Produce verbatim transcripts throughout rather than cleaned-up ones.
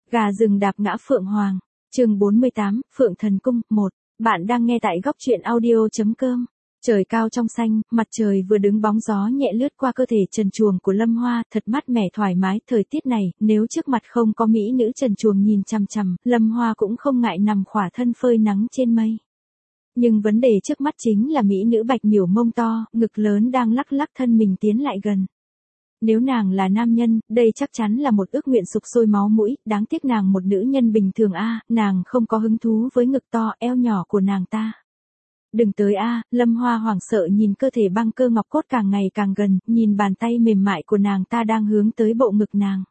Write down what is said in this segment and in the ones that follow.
Gà rừng đạp ngã Phượng Hoàng. Chương bốn mươi tám, Phượng Thần Cung, một. Bạn đang nghe tại góc truyện audio chấm com. Trời cao trong xanh, mặt trời vừa đứng bóng gió nhẹ lướt qua cơ thể trần truồng của Lâm Hoa, thật mát mẻ thoải mái. Thời tiết này, nếu trước mặt không có mỹ nữ trần truồng nhìn chằm chằm, Lâm Hoa cũng không ngại nằm khỏa thân phơi nắng trên mây. Nhưng vấn đề trước mắt chính là mỹ nữ Bạch Miểu mông to, ngực lớn đang lắc lắc thân mình tiến lại gần. Nếu nàng là nam nhân, đây chắc chắn là một ước nguyện sục sôi máu mũi, đáng tiếc nàng một nữ nhân bình thường a, nàng không có hứng thú với ngực to, eo nhỏ của nàng ta. Đừng tới a, Lâm Hoa hoảng sợ nhìn cơ thể băng cơ ngọc cốt càng ngày càng gần, nhìn bàn tay mềm mại của nàng ta đang hướng tới bộ ngực nàng.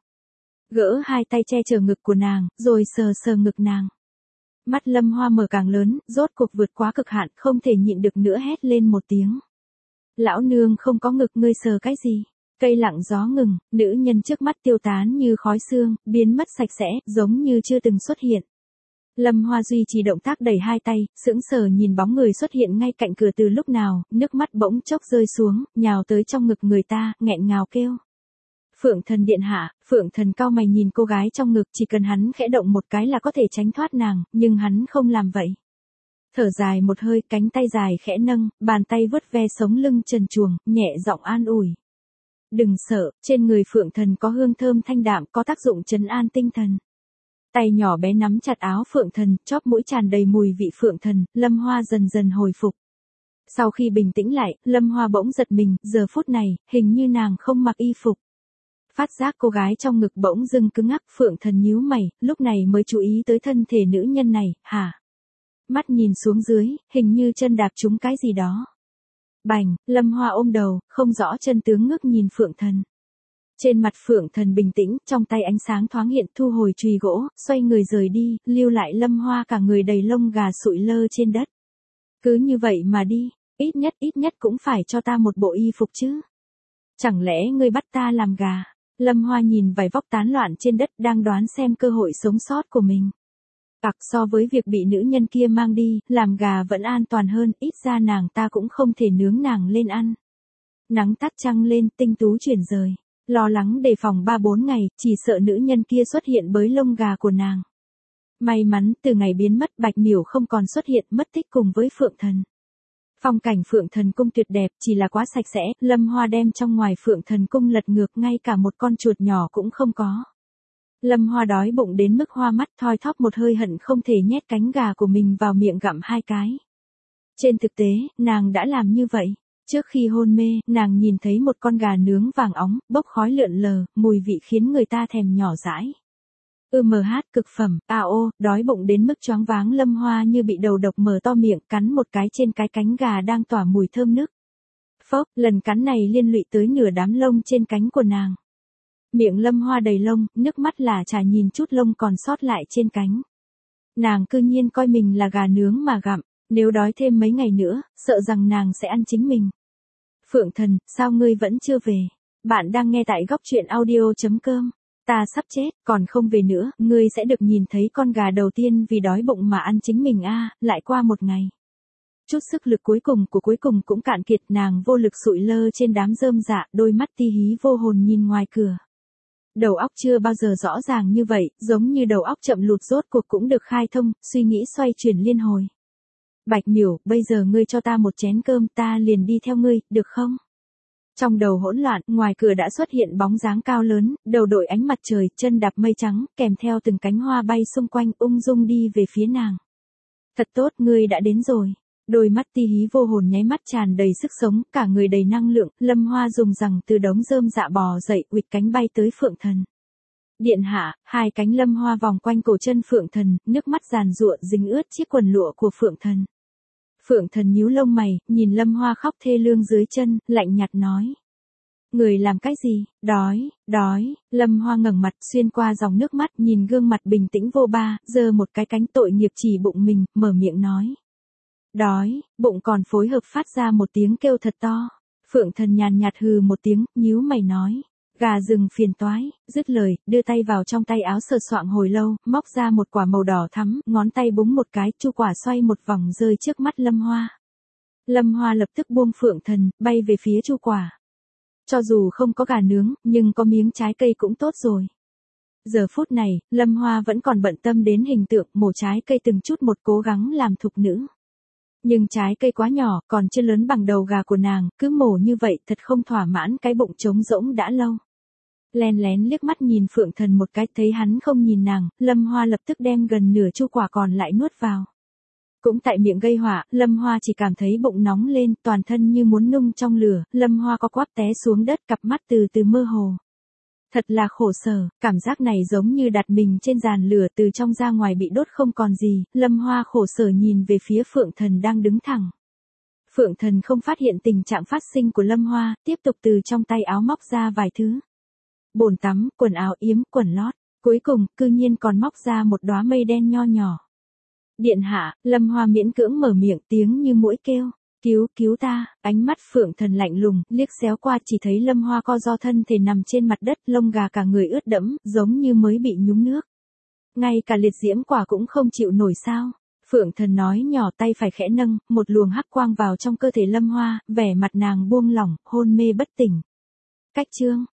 Gỡ hai tay che chở ngực của nàng, rồi sờ sờ ngực nàng. Mắt Lâm Hoa mở càng lớn, rốt cuộc vượt quá cực hạn, không thể nhịn được nữa hét lên một tiếng. Lão nương không có ngực, ngươi sờ cái gì? Cây lặng gió ngừng, nữ nhân trước mắt tiêu tán như khói sương, biến mất sạch sẽ, giống như chưa từng xuất hiện. Lâm Hoa duy trì động tác đẩy hai tay, sững sờ nhìn bóng người xuất hiện ngay cạnh cửa từ lúc nào, nước mắt bỗng chốc rơi xuống, nhào tới trong ngực người ta, nghẹn ngào kêu. Phượng Thần điện hạ. Phượng Thần cau mày nhìn cô gái trong ngực, chỉ cần hắn khẽ động một cái là có thể tránh thoát nàng, nhưng hắn không làm vậy. Thở dài một hơi, cánh tay dài khẽ nâng, bàn tay vuốt ve sống lưng trần truồng, nhẹ giọng an ủi. Đừng sợ, trên người Phượng Thần có hương thơm thanh đạm, có tác dụng trấn an tinh thần. Tay nhỏ bé nắm chặt áo Phượng Thần, chóp mũi tràn đầy mùi vị Phượng Thần, Lâm Hoa dần dần hồi phục. Sau khi bình tĩnh lại, Lâm Hoa bỗng giật mình, giờ phút này, hình như nàng không mặc y phục. Phát giác cô gái trong ngực bỗng dưng cứng ngắc, Phượng Thần nhíu mày, lúc này mới chú ý tới thân thể nữ nhân này, hả? Mắt nhìn xuống dưới, hình như chân đạp trúng cái gì đó. Bành, Lâm Hoa ôm đầu, không rõ chân tướng ngước nhìn Phượng Thần. Trên mặt Phượng Thần bình tĩnh, trong tay ánh sáng thoáng hiện, thu hồi chùy gỗ, xoay người rời đi, lưu lại Lâm Hoa cả người đầy lông gà sụi lơ trên đất. Cứ như vậy mà đi, ít nhất ít nhất cũng phải cho ta một bộ y phục chứ. Chẳng lẽ ngươi bắt ta làm gà? Lâm Hoa nhìn vài vóc tán loạn trên đất, đang đoán xem cơ hội sống sót của mình. Tặc, so với việc bị nữ nhân kia mang đi, làm gà vẫn an toàn hơn, ít ra nàng ta cũng không thể nướng nàng lên ăn. Nắng tắt trăng lên, tinh tú chuyển rời. Lo lắng đề phòng ba bốn ngày, chỉ sợ nữ nhân kia xuất hiện bới lông gà của nàng. May mắn, từ ngày biến mất Bạch Miểu không còn xuất hiện, mất tích cùng với Phượng Thần. Phong cảnh Phượng Thần Cung tuyệt đẹp, chỉ là quá sạch sẽ, Lâm Hoa đem trong ngoài Phượng Thần Cung lật ngược, ngay cả một con chuột nhỏ cũng không có. Lâm Hoa đói bụng đến mức hoa mắt, thoi thóp một hơi, hận không thể nhét cánh gà của mình vào miệng gặm hai cái. Trên thực tế, nàng đã làm như vậy. Trước khi hôn mê, nàng nhìn thấy một con gà nướng vàng óng, bốc khói lượn lờ, mùi vị khiến người ta thèm nhỏ dãi. Ừ mờ hát cực phẩm, à ô, đói bụng đến mức choáng váng, Lâm Hoa như bị đầu độc, mở to miệng, cắn một cái trên cái cánh gà đang tỏa mùi thơm nức. Phốc, lần cắn này liên lụy tới nửa đám lông trên cánh của nàng. Miệng Lâm Hoa đầy lông, nước mắt lả chả nhìn chút lông còn sót lại trên cánh. Nàng cư nhiên coi mình là gà nướng mà gặm, nếu đói thêm mấy ngày nữa, sợ rằng nàng sẽ ăn chính mình. Phượng Thần, sao ngươi vẫn chưa về? Bạn đang nghe tại góc truyện audio chấm com. Ta sắp chết, còn không về nữa, ngươi sẽ được nhìn thấy con gà đầu tiên vì đói bụng mà ăn chính mình a. À, lại qua một ngày. Chút sức lực cuối cùng của cuối cùng cũng cạn kiệt, nàng vô lực sụi lơ trên đám rơm rạ, đôi mắt ti hí vô hồn nhìn ngoài cửa. Đầu óc chưa bao giờ rõ ràng như vậy, giống như đầu óc chậm lụt rốt cuộc cũng được khai thông, suy nghĩ xoay chuyển liên hồi. Bạch Miểu, bây giờ ngươi cho ta một chén cơm, ta liền đi theo ngươi, được không? Trong đầu hỗn loạn, ngoài cửa đã xuất hiện bóng dáng cao lớn, đầu đội ánh mặt trời, chân đạp mây trắng, kèm theo từng cánh hoa bay xung quanh, ung dung đi về phía nàng. Thật tốt, ngươi đã đến rồi. Đôi mắt ti hí vô hồn nháy mắt tràn đầy sức sống, cả người đầy năng lượng, Lâm Hoa dùng rằng từ đống rơm dạ bò dậy, uỵch cánh bay tới Phượng Thần. Điện hạ, hai cánh Lâm Hoa vòng quanh cổ chân Phượng Thần, nước mắt giàn giụa dính ướt chiếc quần lụa của Phượng Thần. Phượng Thần nhíu lông mày, nhìn Lâm Hoa khóc thê lương dưới chân, lạnh nhạt nói. Người làm cái gì? Đói, đói. Lâm Hoa ngẩng mặt, xuyên qua dòng nước mắt, nhìn gương mặt bình tĩnh vô ba, giơ một cái cánh tội nghiệp chỉ bụng mình, mở miệng nói. Đói, bụng còn phối hợp phát ra một tiếng kêu thật to. Phượng Thần nhàn nhạt hừ một tiếng, nhíu mày nói. Gà rừng phiền toái, dứt lời, đưa tay vào trong tay áo sờ soạng hồi lâu, móc ra một quả màu đỏ thắm, ngón tay búng một cái, chu quả xoay một vòng rơi trước mắt Lâm Hoa. Lâm Hoa lập tức buông Phượng Thần, bay về phía chu quả. Cho dù không có gà nướng, nhưng có miếng trái cây cũng tốt rồi. Giờ phút này, Lâm Hoa vẫn còn bận tâm đến hình tượng mổ trái cây từng chút một cố gắng làm thục nữ. Nhưng trái cây quá nhỏ, còn chưa lớn bằng đầu gà của nàng, cứ mổ như vậy thật không thỏa mãn cái bụng trống rỗng đã lâu. Len lén liếc mắt nhìn Phượng Thần một cái, thấy hắn không nhìn nàng, Lâm Hoa lập tức đem gần nửa chu quả còn lại nuốt vào. Cũng tại miệng gây họa, Lâm Hoa chỉ cảm thấy bụng nóng lên, toàn thân như muốn nung trong lửa, Lâm Hoa có quắp té xuống đất, cặp mắt từ từ mơ hồ. Thật là khổ sở, cảm giác này giống như đặt mình trên giàn lửa từ trong ra ngoài bị đốt không còn gì, Lâm Hoa khổ sở nhìn về phía Phượng Thần đang đứng thẳng. Phượng Thần không phát hiện tình trạng phát sinh của Lâm Hoa, tiếp tục từ trong tay áo móc ra vài thứ. Bồn tắm, quần áo yếm, quần lót, cuối cùng, cư nhiên còn móc ra một đóa mây đen nho nhỏ. Điện hạ, Lâm Hoa miễn cưỡng mở miệng, tiếng như muỗi kêu. Cứu, cứu ta, ánh mắt Phượng Thần lạnh lùng, liếc xéo qua chỉ thấy Lâm Hoa co ro thân thể nằm trên mặt đất, lông gà cả người ướt đẫm, giống như mới bị nhúng nước. Ngay cả liệt diễm quả cũng không chịu nổi sao. Phượng Thần nói nhỏ, tay phải khẽ nâng, một luồng hắc quang vào trong cơ thể Lâm Hoa, vẻ mặt nàng buông lỏng, hôn mê bất tỉnh. Cách chương